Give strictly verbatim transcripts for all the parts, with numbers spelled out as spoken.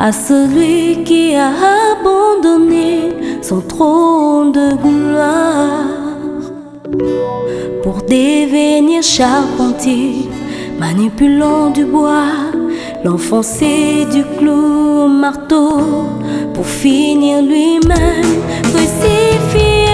à celui qui a abandonné son trône de gloire pour devenir charpentier, manipulant du bois, l'enfoncer du clou au marteau pour finir lui-même crucifié.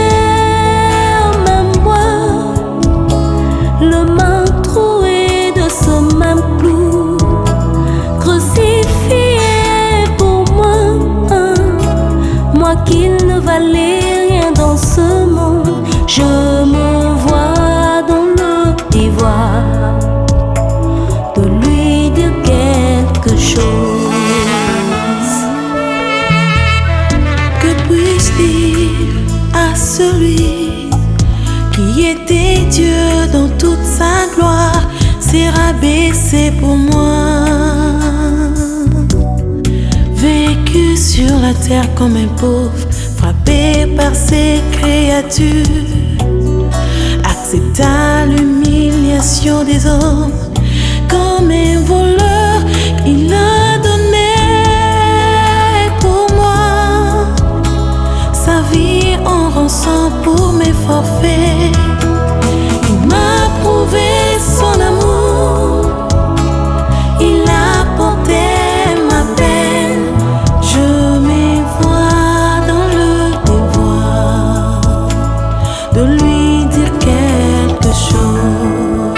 Même moi, le main troué de ce même clou, crucifié pour moi, hein, moi qui ne valais rien dans ce monde. Je me vois dans le devoir de lui dire quelque chose. Que puis-je dire à celui qui était Dieu dans toute sa gloire, s'est rabaissé pour moi, vécu sur la terre comme un pauvre, frappé par ses créatures, accepta l'humiliation des hommes comme un voleur. Il a donné pour moi sa vie en rançon pour mes forfaits. Il m'a prouvé son amour, il a porté ma peine. Je me vois dans le devoir de lui dire quelque chose.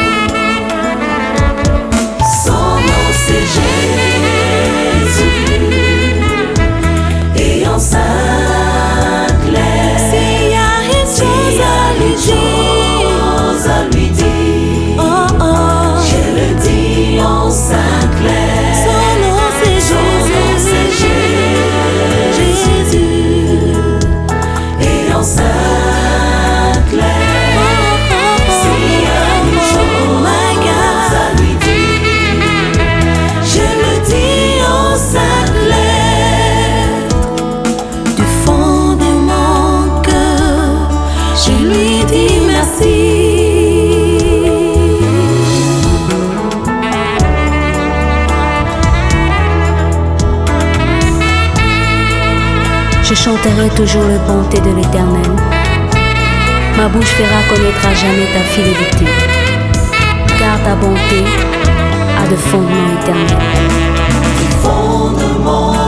Son nom c'est Jésus, et en Sainte Claire, S'il y a une chose à lui dire, à lui dire, oh oh, je le dis en Sainte Claire. son nom c'est Son nom c'est Jésus, Jésus, et en Sainte Claire, s'il y a une chose à lui dire, je le dis en Sainte Claire. du fond de mon cœur, je lui dis merci. Je chanterai toujours les bontés de l'Éternel. Ma bouche fera connaître à jamais ta fidélité, car ta bonté a de fondements éternels. Fondement